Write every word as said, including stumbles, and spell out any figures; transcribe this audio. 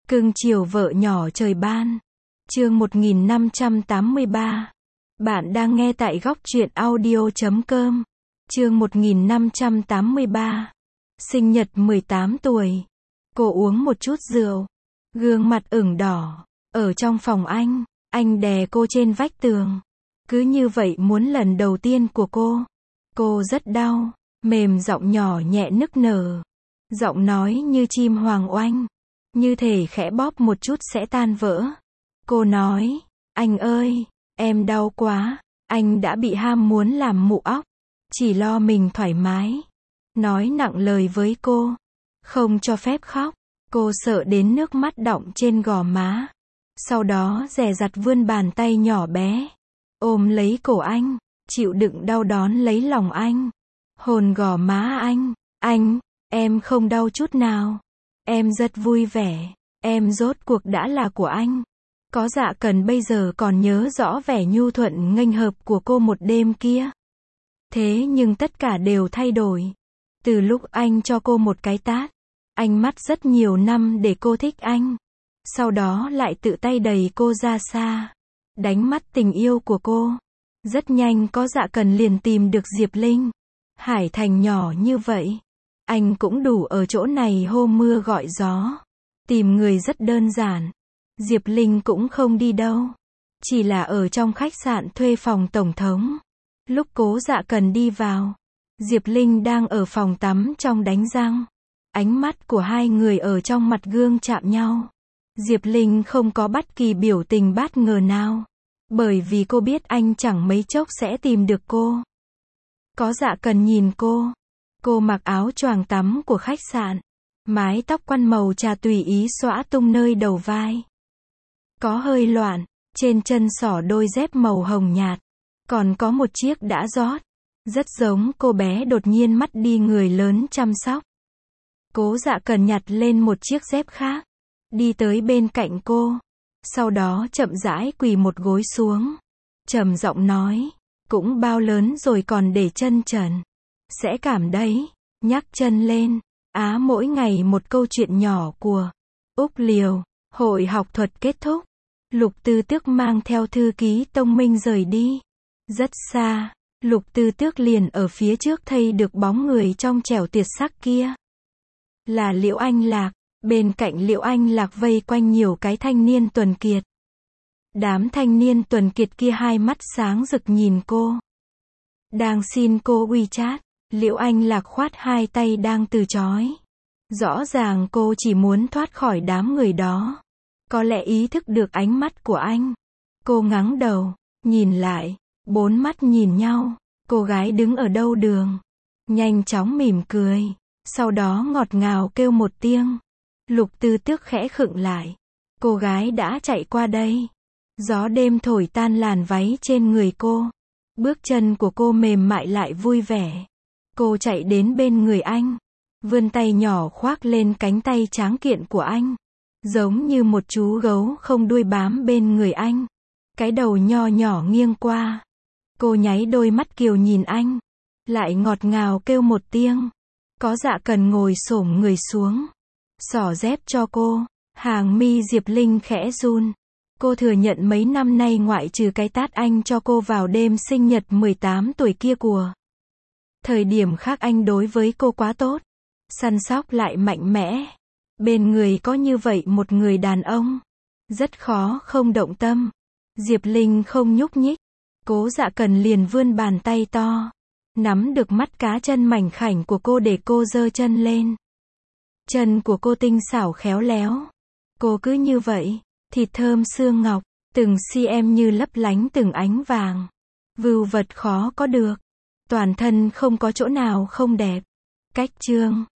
Cưng chiều vợ nhỏ trời ban. Chương một nghìn năm trăm tám mươi ba. Bạn đang nghe tại góc truyện audio chấm com. Chương một nghìn năm trăm tám mươi ba. Sinh nhật mười tám tuổi. Cô uống một chút rượu. Gương mặt ửng đỏ. Ở trong phòng anh, anh đè cô trên vách tường. Cứ như vậy muốn lần đầu tiên của cô. Cô rất đau. Mềm giọng nhỏ nhẹ nức nở. Giọng nói như chim hoàng oanh. Như thể khẽ bóp một chút sẽ tan vỡ. Cô nói, anh ơi, em đau quá. Anh đã bị ham muốn làm mụ óc. Chỉ lo mình thoải mái. Nói nặng lời với cô. Không cho phép khóc. Cô sợ đến nước mắt đọng trên gò má. Sau đó dè dặt vươn bàn tay nhỏ bé. Ôm lấy cổ anh. Chịu đựng đau đón lấy lòng anh. Hôn gò má anh. Anh, em không đau chút nào. Em rất vui vẻ. Em rốt cuộc đã là của anh. Có Dạ Cần bây giờ còn nhớ rõ vẻ nhu thuận nghênh hợp của cô một đêm kia. Thế nhưng tất cả đều thay đổi. Từ lúc anh cho cô một cái tát. Anh mất rất nhiều năm để cô thích anh. Sau đó lại tự tay đẩy cô ra xa. Đánh mất tình yêu của cô. Rất nhanh có Dạ Cần liền tìm được Diệp Linh. Hải Thành nhỏ như vậy. Anh cũng đủ ở chỗ này hô mưa gọi gió. Tìm người rất đơn giản. Diệp Linh cũng không đi đâu. Chỉ là ở trong khách sạn thuê phòng tổng thống. Lúc Cố Dạ Cần đi vào. Diệp Linh đang ở phòng tắm trong đánh răng. Ánh mắt của hai người ở trong mặt gương chạm nhau. Diệp Linh không có bất kỳ biểu tình bất ngờ nào. Bởi vì cô biết anh chẳng mấy chốc sẽ tìm được cô. Có Dạ Cần nhìn cô. Cô mặc áo choàng tắm của khách sạn. Mái tóc quăn màu trà tùy ý xõa tung nơi đầu vai. Có hơi loạn. Trên chân xỏ đôi dép màu hồng nhạt. Còn có một chiếc đã rót. Rất giống cô bé đột nhiên mất đi người lớn chăm sóc. Cố Dạ Cần nhặt lên một chiếc dép khác. Đi tới bên cạnh cô. Sau đó chậm rãi quỳ một gối xuống. Trầm giọng nói. Cũng bao lớn rồi còn để chân trần. Sẽ cảm đấy. Nhắc chân lên. Á mỗi ngày một câu chuyện nhỏ của Úc Liều. Hội học thuật kết thúc. Lục Tư Tước mang theo thư ký Tông Minh rời đi. Rất xa. Lục Tư Tước liền ở phía trước thấy được bóng người trong trẻo tuyệt sắc kia. Là Liễu Anh Lạc. Bên cạnh Liễu Anh Lạc vây quanh nhiều cái thanh niên tuần kiệt. Đám thanh niên tuần kiệt kia hai mắt sáng rực nhìn cô. Đang xin cô WeChat. Liễu Anh Lạc khoát hai tay đang từ chối. Rõ ràng cô chỉ muốn thoát khỏi đám người đó. Có lẽ ý thức được ánh mắt của anh. Cô ngẩng đầu, nhìn lại, bốn mắt nhìn nhau. Cô gái đứng ở đâu đường. Nhanh chóng mỉm cười. Sau đó ngọt ngào kêu một tiếng. Lục Tư Tước khẽ khựng lại. Cô gái đã chạy qua đây. Gió đêm thổi tan làn váy trên người cô. Bước chân của cô mềm mại lại vui vẻ. Cô chạy đến bên người anh. Vươn tay nhỏ khoác lên cánh tay tráng kiện của anh. Giống như một chú gấu không đuôi bám bên người anh. Cái đầu nho nhỏ nghiêng qua. Cô nháy đôi mắt kiều nhìn anh. Lại ngọt ngào kêu một tiếng. Có Dạ Cần ngồi xổm người xuống. Xỏ dép cho cô. Hàng mi Diệp Linh khẽ run. Cô thừa nhận mấy năm nay ngoại trừ cái tát anh cho cô vào đêm sinh nhật mười tám tuổi kia của. Thời điểm khác anh đối với cô quá tốt. Săn sóc lại mạnh mẽ. Bên người có như vậy một người đàn ông. Rất khó không động tâm. Diệp Linh không nhúc nhích. Cố Dạ Cần liền vươn bàn tay to. Nắm được mắt cá chân mảnh khảnh của cô để cô giơ chân lên. Chân của cô tinh xảo khéo léo. Cô cứ như vậy. Thịt thơm xương ngọc. Từng cm như lấp lánh từng ánh vàng. Vưu vật khó có được. Toàn thân không có chỗ nào không đẹp. Cách chương.